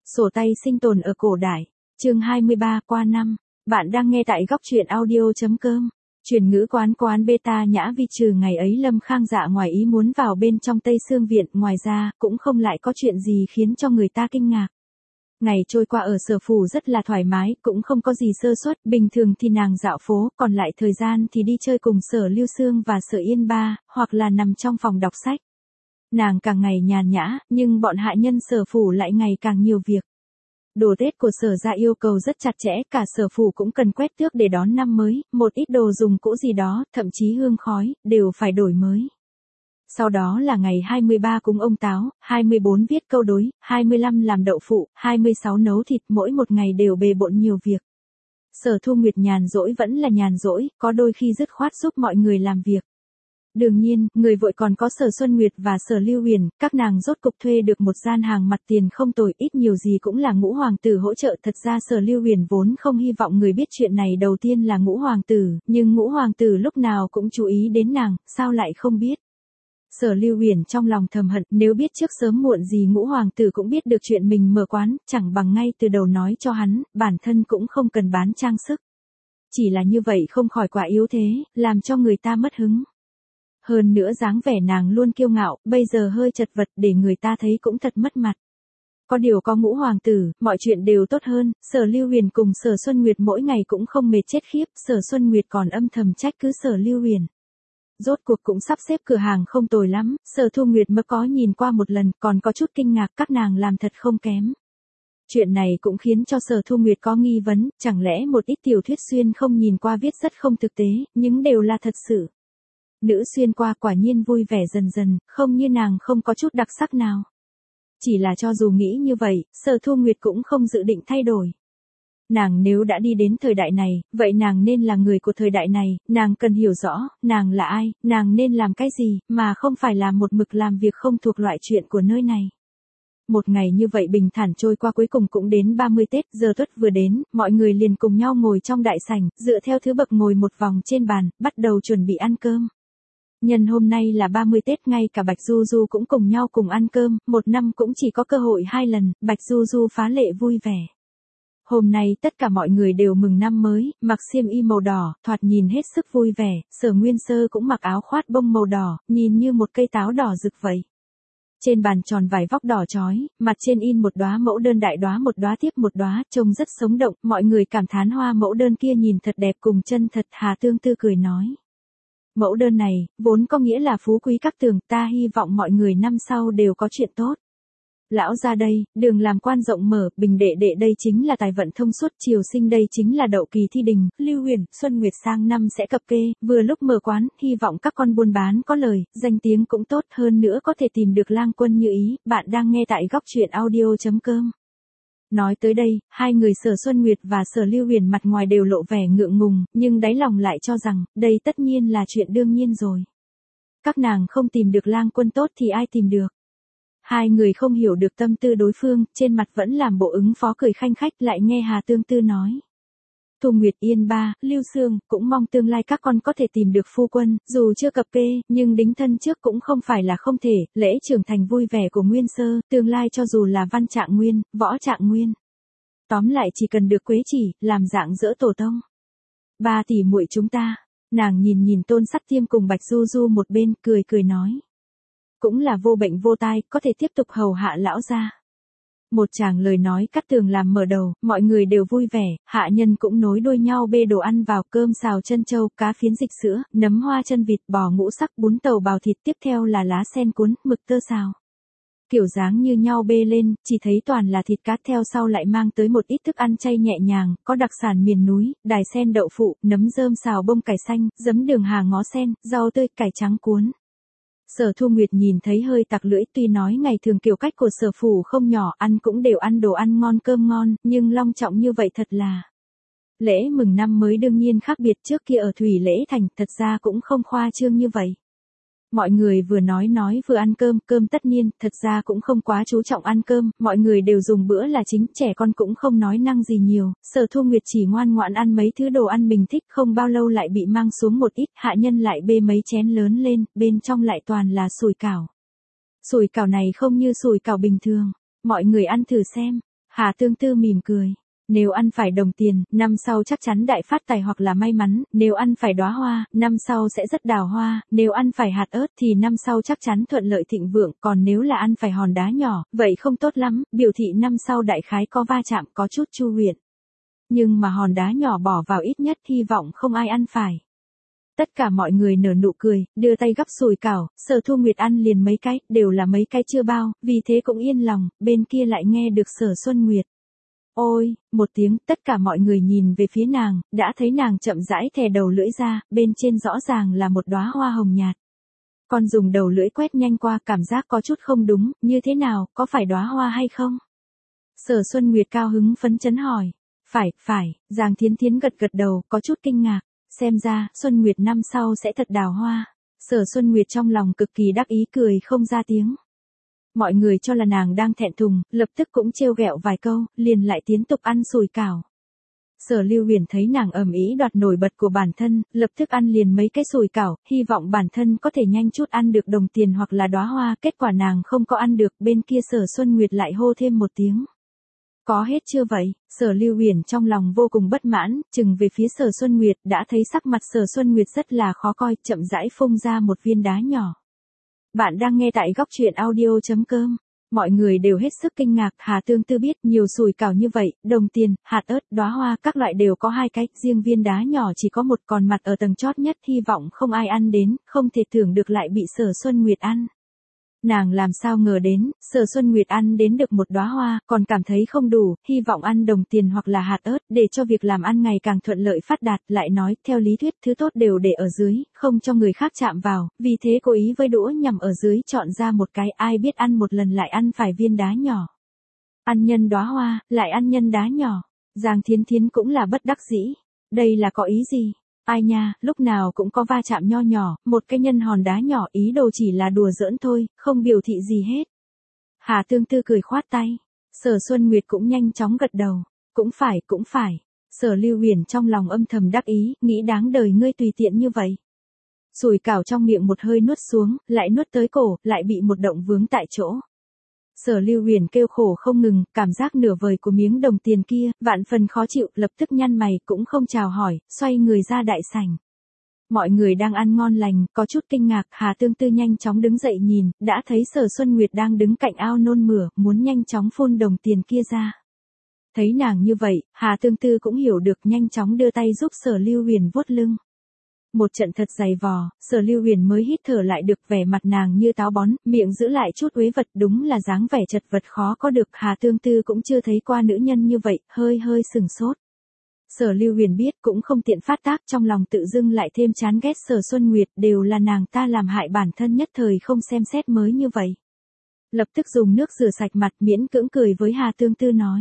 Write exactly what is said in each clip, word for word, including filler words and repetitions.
Sổ tay sinh tồn ở cổ đại. Chương hai mươi ba qua năm. Bạn đang nghe tại góc truyện audio.com. Truyền ngữ quán quán beta nhã vi trừ ngày ấy Lâm Khang Dạ ngoài ý muốn vào bên trong Tây Sương Viện, ngoài ra, cũng không lại có chuyện gì khiến cho người ta kinh ngạc. Ngày trôi qua ở Sở Phủ rất là thoải mái, cũng không có gì sơ suất, bình thường thì nàng dạo phố, còn lại thời gian thì đi chơi cùng Sở Lưu Sương và Sở Yên Ba, hoặc là nằm trong phòng đọc sách. Nàng càng ngày nhàn nhã, nhưng bọn hạ nhân Sở Phủ lại ngày càng nhiều việc. Đồ Tết của Sở gia yêu cầu rất chặt chẽ, cả Sở Phủ cũng cần quét tước để đón năm mới, một ít đồ dùng cũ gì đó, thậm chí hương khói, đều phải đổi mới. Sau đó là ngày hai mươi ba cúng ông Táo, hai mươi bốn viết câu đối, hai mươi lăm làm đậu phụ, hai mươi sáu nấu thịt, mỗi một ngày đều bề bộn nhiều việc. Sở Thu Nguyệt nhàn rỗi vẫn là nhàn rỗi, có đôi khi dứt khoát giúp mọi người làm việc. Đương nhiên, người vội còn có Sở Xuân Nguyệt và Sở Lưu Huyền, các nàng rốt cục thuê được một gian hàng mặt tiền không tồi, ít nhiều gì cũng là Ngũ Hoàng tử hỗ trợ. Thật ra Sở Lưu Huyền vốn không hy vọng người biết chuyện này đầu tiên là Ngũ Hoàng tử, nhưng Ngũ Hoàng tử lúc nào cũng chú ý đến nàng, sao lại không biết. Sở Lưu Huyền trong lòng thầm hận, nếu biết trước sớm muộn gì Ngũ Hoàng tử cũng biết được chuyện mình mở quán, chẳng bằng ngay từ đầu nói cho hắn, bản thân cũng không cần bán trang sức. Chỉ là như vậy không khỏi quá yếu thế, làm cho người ta mất hứng. Hơn nữa dáng vẻ nàng luôn kiêu ngạo, bây giờ hơi chật vật để người ta thấy cũng thật mất mặt. Có điều có Ngũ Hoàng tử, mọi chuyện đều tốt hơn. Sở Lưu Huyền cùng Sở Xuân Nguyệt mỗi ngày cũng không mệt chết khiếp, Sở Xuân Nguyệt còn âm thầm trách cứ Sở Lưu Huyền. Rốt cuộc cũng sắp xếp cửa hàng không tồi lắm, Sở Thu Nguyệt mới có nhìn qua một lần, còn có chút kinh ngạc các nàng làm thật không kém. Chuyện này cũng khiến cho Sở Thu Nguyệt có nghi vấn, chẳng lẽ một ít tiểu thuyết xuyên không nhìn qua viết rất không thực tế, nhưng đều là thật sự. Nữ xuyên qua quả nhiên vui vẻ dần dần, không như nàng không có chút đặc sắc nào. Chỉ là cho dù nghĩ như vậy, Sở Thu Nguyệt cũng không dự định thay đổi. Nàng nếu đã đi đến thời đại này, vậy nàng nên là người của thời đại này, nàng cần hiểu rõ, nàng là ai, nàng nên làm cái gì, mà không phải là một mực làm việc không thuộc loại chuyện của nơi này. Một ngày như vậy bình thản trôi qua, cuối cùng cũng đến ba mươi Tết, giờ tuất vừa đến, mọi người liền cùng nhau ngồi trong đại sảnh, dựa theo thứ bậc ngồi một vòng trên bàn, bắt đầu chuẩn bị ăn cơm. Nhân hôm nay là ba mươi Tết, ngay cả Bạch Du Du cũng cùng nhau cùng ăn cơm, một năm cũng chỉ có cơ hội hai lần, Bạch Du Du phá lệ vui vẻ. Hôm nay tất cả mọi người đều mừng năm mới, mặc xiêm y màu đỏ, thoạt nhìn hết sức vui vẻ, Sở Nguyên Sơ cũng mặc áo khoát bông màu đỏ, nhìn như một cây táo đỏ rực vậy. Trên bàn tròn vải vóc đỏ chói, mặt trên in một đóa mẫu đơn, đại đóa một đóa tiếp một đóa, trông rất sống động, mọi người cảm thán hoa mẫu đơn kia nhìn thật đẹp cùng chân thật. Hà Tương Tư cười nói. Mẫu đơn này, vốn có nghĩa là phú quý các tường, ta hy vọng mọi người năm sau đều có chuyện tốt. Lão ra đây, đường làm quan rộng mở, Bình đệ đệ đây chính là tài vận thông suốt, Triều Sinh đây chính là đậu kỳ thi đình, Lưu Huyền, Xuân Nguyệt sang năm sẽ cập kê, vừa lúc mở quán, hy vọng các con buôn bán có lời, danh tiếng cũng tốt, hơn nữa có thể tìm được lang quân như ý. Bạn đang nghe tại góc truyện audio.com. Nói tới đây, hai người Sở Xuân Nguyệt và Sở Lưu Huyền mặt ngoài đều lộ vẻ ngượng ngùng, nhưng đáy lòng lại cho rằng, đây tất nhiên là chuyện đương nhiên rồi. Các nàng không tìm được lang quân tốt thì ai tìm được. Hai người không hiểu được tâm tư đối phương, trên mặt vẫn làm bộ ứng phó cười khanh khách, lại nghe Hà Tương Tư nói. Thu Nguyệt, Yên Ba, Lưu Sương, cũng mong tương lai các con có thể tìm được phu quân, dù chưa cập kê, nhưng đính thân trước cũng không phải là không thể, lễ trưởng thành vui vẻ của Nguyên Sơ, tương lai cho dù là Văn Trạng Nguyên, Võ Trạng Nguyên. Tóm lại chỉ cần được quế chỉ, làm dạng dỡ tổ tông. Ba tỷ muội chúng ta, nàng nhìn nhìn Tôn Sắc Tiêm cùng Bạch Du Du một bên, cười cười nói. Cũng là vô bệnh vô tai, có thể tiếp tục hầu hạ lão gia. Một tràng lời nói cắt tường làm mở đầu, mọi người đều vui vẻ, hạ nhân cũng nối đuôi nhau bê đồ ăn vào, cơm xào chân trâu, cá phiến dịch sữa, nấm hoa chân vịt, bò ngũ sắc, bún tàu bào thịt, tiếp theo là lá sen cuốn, mực tơ xào. Kiểu dáng như nhau bê lên, chỉ thấy toàn là thịt cá, theo sau lại mang tới một ít thức ăn chay nhẹ nhàng, có đặc sản miền núi, đài sen đậu phụ, nấm rơm xào bông cải xanh, giấm đường hà ngó sen, rau tươi, cải trắng cuốn. Sở Thu Nguyệt nhìn thấy hơi tặc lưỡi, tuy nói ngày thường kiểu cách của Sở Phủ không nhỏ, ăn cũng đều ăn đồ ăn ngon cơm ngon, nhưng long trọng như vậy thật là. Lễ mừng năm mới đương nhiên khác biệt, trước kia ở Thủy Lễ Thành, thật ra cũng không khoa trương như vậy. Mọi người vừa nói nói vừa ăn cơm, cơm tất niên, thật ra cũng không quá chú trọng ăn cơm, mọi người đều dùng bữa là chính, trẻ con cũng không nói năng gì nhiều, Sở Thu Nguyệt chỉ ngoan ngoãn ăn mấy thứ đồ ăn mình thích, không bao lâu lại bị mang xuống một ít, hạ nhân lại bê mấy chén lớn lên, bên trong lại toàn là sủi cảo. Sủi cảo này không như sủi cảo bình thường, mọi người ăn thử xem. Hà Tương Tư mỉm cười. Nếu ăn phải đồng tiền, năm sau chắc chắn đại phát tài hoặc là may mắn, nếu ăn phải đóa hoa, năm sau sẽ rất đào hoa, nếu ăn phải hạt ớt thì năm sau chắc chắn thuận lợi thịnh vượng, còn nếu là ăn phải hòn đá nhỏ, vậy không tốt lắm, biểu thị năm sau đại khái có va chạm có chút chu huyện. Nhưng mà hòn đá nhỏ bỏ vào ít nhất hy vọng không ai ăn phải. Tất cả mọi người nở nụ cười, đưa tay gắp sủi cảo, Sở Thu Nguyệt ăn liền mấy cái, đều là mấy cái chưa bao, vì thế cũng yên lòng, bên kia lại nghe được Sở Xuân Nguyệt. Ôi, một tiếng, tất cả mọi người nhìn về phía nàng, đã thấy nàng chậm rãi thè đầu lưỡi ra, bên trên rõ ràng là một đóa hoa hồng nhạt. Con dùng đầu lưỡi quét nhanh qua, cảm giác có chút không đúng, như thế nào, có phải đóa hoa hay không? Sở Xuân Nguyệt cao hứng phấn chấn hỏi. Phải, phải, Giang Thiến Thiến gật gật đầu, có chút kinh ngạc. Xem ra, Xuân Nguyệt năm sau sẽ thật đào hoa. Sở Xuân Nguyệt trong lòng cực kỳ đắc ý cười không ra tiếng. Mọi người cho là nàng đang thẹn thùng, lập tức cũng trêu ghẹo vài câu, liền lại tiếp tục ăn sủi cảo. Sở Lưu Huyền thấy nàng ầm ĩ đoạt nổi bật của bản thân, lập tức ăn liền mấy cái sủi cảo, hy vọng bản thân có thể nhanh chút ăn được đồng tiền hoặc là đóa hoa, kết quả nàng không có ăn được, bên kia Sở Xuân Nguyệt lại hô thêm một tiếng. Có hết chưa vậy? Sở Lưu Huyền trong lòng vô cùng bất mãn, chừng về phía Sở Xuân Nguyệt, đã thấy sắc mặt Sở Xuân Nguyệt rất là khó coi, chậm rãi phun ra một viên đá nhỏ. Bạn đang nghe tại góc truyện audio chấm com. Mọi người đều hết sức kinh ngạc, Hà Tương Tư biết nhiều sủi cảo như vậy, đồng tiền, hạt ớt, đóa hoa, các loại đều có hai cái, riêng viên đá nhỏ chỉ có một, còn mặt ở tầng chót nhất, hy vọng không ai ăn đến, không thể tưởng được lại bị Sở Xuân Nguyệt ăn. Nàng làm sao ngờ đến, Sở Xuân Nguyệt ăn đến được một đóa hoa, còn cảm thấy không đủ, hy vọng ăn đồng tiền hoặc là hạt ớt, để cho việc làm ăn ngày càng thuận lợi phát đạt, lại nói, theo lý thuyết, thứ tốt đều để ở dưới, không cho người khác chạm vào, vì thế cố ý với đũa nhằm ở dưới chọn ra một cái, ai biết ăn một lần lại ăn phải viên đá nhỏ. Ăn nhân đóa hoa, lại ăn nhân đá nhỏ. Giang Thiến Thiến cũng là bất đắc dĩ. Đây là có ý gì? Ai nha, lúc nào cũng có va chạm nho nhỏ, một cái nhân hòn đá nhỏ, ý đồ chỉ là đùa giỡn thôi, không biểu thị gì hết. Hà Tương Tư cười khoát tay. Sở Xuân Nguyệt cũng nhanh chóng gật đầu. Cũng phải, cũng phải. Sở Lưu Huyền trong lòng âm thầm đắc ý, nghĩ đáng đời ngươi tùy tiện như vậy. Sủi cảo trong miệng một hơi nuốt xuống, lại nuốt tới cổ, lại bị một động vướng tại chỗ. Sở Lưu Huyền kêu khổ không ngừng, cảm giác nửa vời của miếng đồng tiền kia, vạn phần khó chịu, lập tức nhăn mày, cũng không chào hỏi, xoay người ra đại sảnh. Mọi người đang ăn ngon lành, có chút kinh ngạc, Hà Tương Tư nhanh chóng đứng dậy nhìn, đã thấy Sở Xuân Nguyệt đang đứng cạnh ao nôn mửa, muốn nhanh chóng phun đồng tiền kia ra. Thấy nàng như vậy, Hà Tương Tư cũng hiểu được, nhanh chóng đưa tay giúp Sở Lưu Huyền vuốt lưng. Một trận thật dày vò, Sở Lưu Huyền mới hít thở lại được, vẻ mặt nàng như táo bón, miệng giữ lại chút uế vật, đúng là dáng vẻ chật vật khó có được. Hà Tương Tư cũng chưa thấy qua nữ nhân như vậy, hơi hơi sừng sốt. Sở Lưu Huyền biết cũng không tiện phát tác, trong lòng tự dưng lại thêm chán ghét Sở Xuân Nguyệt, đều là nàng ta làm hại bản thân, nhất thời không xem xét mới như vậy. Lập tức dùng nước rửa sạch mặt, miễn cưỡng cười với Hà Tương Tư nói.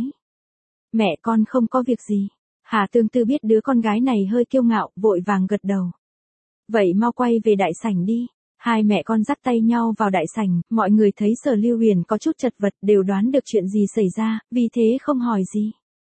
Mẹ con không có việc gì. Hà Tương Tư biết đứa con gái này hơi kiêu ngạo, vội vàng gật đầu. Vậy mau quay về đại sảnh đi. Hai mẹ con dắt tay nhau vào đại sảnh, mọi người thấy Sở Lưu Huyền có chút chật vật, đều đoán được chuyện gì xảy ra, vì thế không hỏi gì.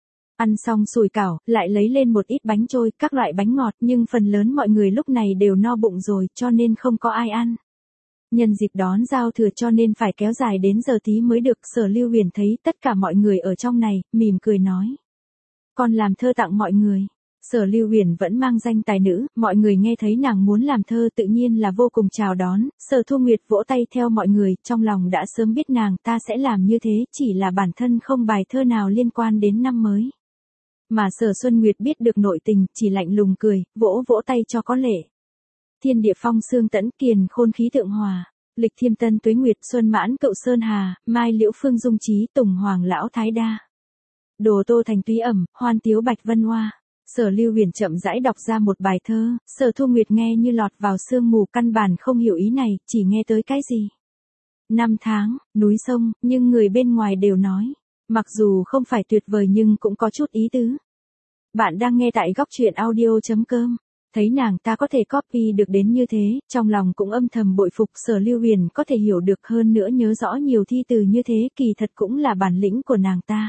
Ăn xong sủi cảo, lại lấy lên một ít bánh trôi, các loại bánh ngọt, nhưng phần lớn mọi người lúc này đều no bụng rồi, cho nên không có ai ăn. Nhân dịp đón giao thừa cho nên phải kéo dài đến giờ tí mới được. Sở Lưu Huyền thấy tất cả mọi người ở trong này, mỉm cười nói. Con làm thơ tặng mọi người. Sở Lưu Huyền vẫn mang danh tài nữ, mọi người nghe thấy nàng muốn làm thơ tự nhiên là vô cùng chào đón. Sở Thu Nguyệt vỗ tay theo mọi người, trong lòng đã sớm biết nàng ta sẽ làm như thế, chỉ là bản thân không bài thơ nào liên quan đến năm mới. Mà Sở Xuân Nguyệt biết được nội tình, chỉ lạnh lùng cười, vỗ vỗ tay cho có lệ. Thiên địa phong sương tẫn, kiền khôn khí tượng hòa. Lịch thiêm tân tuế nguyệt, xuân mãn cậu sơn hà, mai liễu phương dung trí, tùng hoàng lão thái đa. Đồ tô thành túy ẩm, hoan tiếu bạch vân hoa. Sở Lưu Huyền chậm rãi đọc ra một bài thơ, Sở Thu Nguyệt nghe như lọt vào sương mù, căn bản không hiểu ý này, chỉ nghe tới cái gì. Năm tháng, núi sông, nhưng người bên ngoài đều nói. Mặc dù không phải tuyệt vời nhưng cũng có chút ý tứ. Bạn đang nghe tại góc truyện audio chấm com. Thấy nàng ta có thể copy được đến như thế, trong lòng cũng âm thầm bội phục. Sở Lưu Huyền có thể hiểu được, hơn nữa nhớ rõ nhiều thi từ như thế, kỳ thật cũng là bản lĩnh của nàng ta.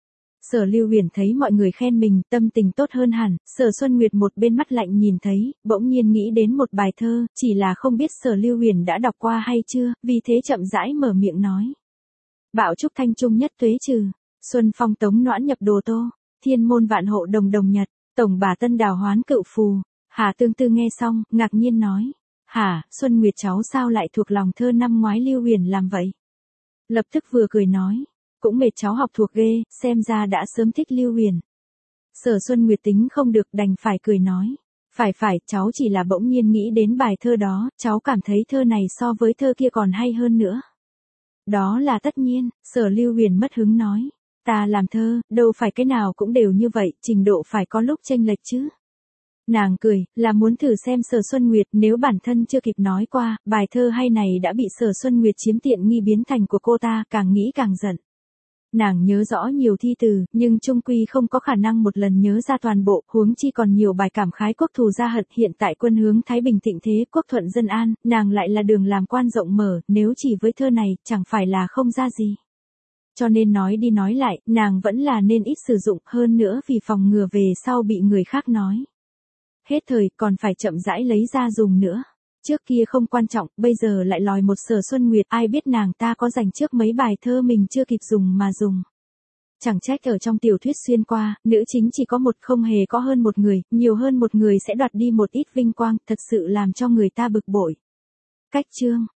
Sở Lưu Huyền thấy mọi người khen mình, tâm tình tốt hơn hẳn. Sở Xuân Nguyệt một bên mắt lạnh nhìn thấy, bỗng nhiên nghĩ đến một bài thơ, chỉ là không biết Sở Lưu Huyền đã đọc qua hay chưa, vì thế chậm rãi mở miệng nói. Bạo trúc thanh trung nhất tuế trừ. Xuân phong tống noãn nhập đồ tô, thiên môn vạn hộ đồng đồng nhật, tổng bà tân đào hoán cựu phù. Hà Tương Tư nghe xong, ngạc nhiên nói. Hả, Xuân Nguyệt cháu sao lại thuộc lòng thơ năm ngoái Lưu Huyền làm vậy? Lập tức vừa cười nói. Cũng mệt cháu học thuộc ghê, xem ra đã sớm thích Lưu Huyền. Sở Xuân Nguyệt tính không được đành phải cười nói. Phải phải, cháu chỉ là bỗng nhiên nghĩ đến bài thơ đó, cháu cảm thấy thơ này so với thơ kia còn hay hơn nữa. Đó là tất nhiên, Sở Lưu Huyền mất hứng nói. Ta làm thơ, đâu phải cái nào cũng đều như vậy, trình độ phải có lúc chênh lệch chứ. Nàng cười, là muốn thử xem Sở Xuân Nguyệt, nếu bản thân chưa kịp nói qua, bài thơ hay này đã bị Sở Xuân Nguyệt chiếm tiện nghi biến thành của cô ta, càng nghĩ càng giận. Nàng nhớ rõ nhiều thi từ, nhưng chung quy không có khả năng một lần nhớ ra toàn bộ, huống chi còn nhiều bài cảm khái quốc thù gia hận. Hiện tại quân hướng Thái Bình thịnh thế, quốc thuận dân an, nàng lại là đường làm quan rộng mở, nếu chỉ với thơ này, chẳng phải là không ra gì. Cho nên nói đi nói lại, nàng vẫn là nên ít sử dụng, hơn nữa vì phòng ngừa về sau bị người khác nói. Hết thời, còn phải chậm rãi lấy ra dùng nữa. Trước kia không quan trọng, bây giờ lại lòi một Sở Xuân Nguyệt, ai biết nàng ta có dành trước mấy bài thơ mình chưa kịp dùng mà dùng. Chẳng trách ở trong tiểu thuyết xuyên qua, nữ chính chỉ có một, không hề có hơn một người, nhiều hơn một người sẽ đoạt đi một ít vinh quang, thật sự làm cho người ta bực bội. Cách chương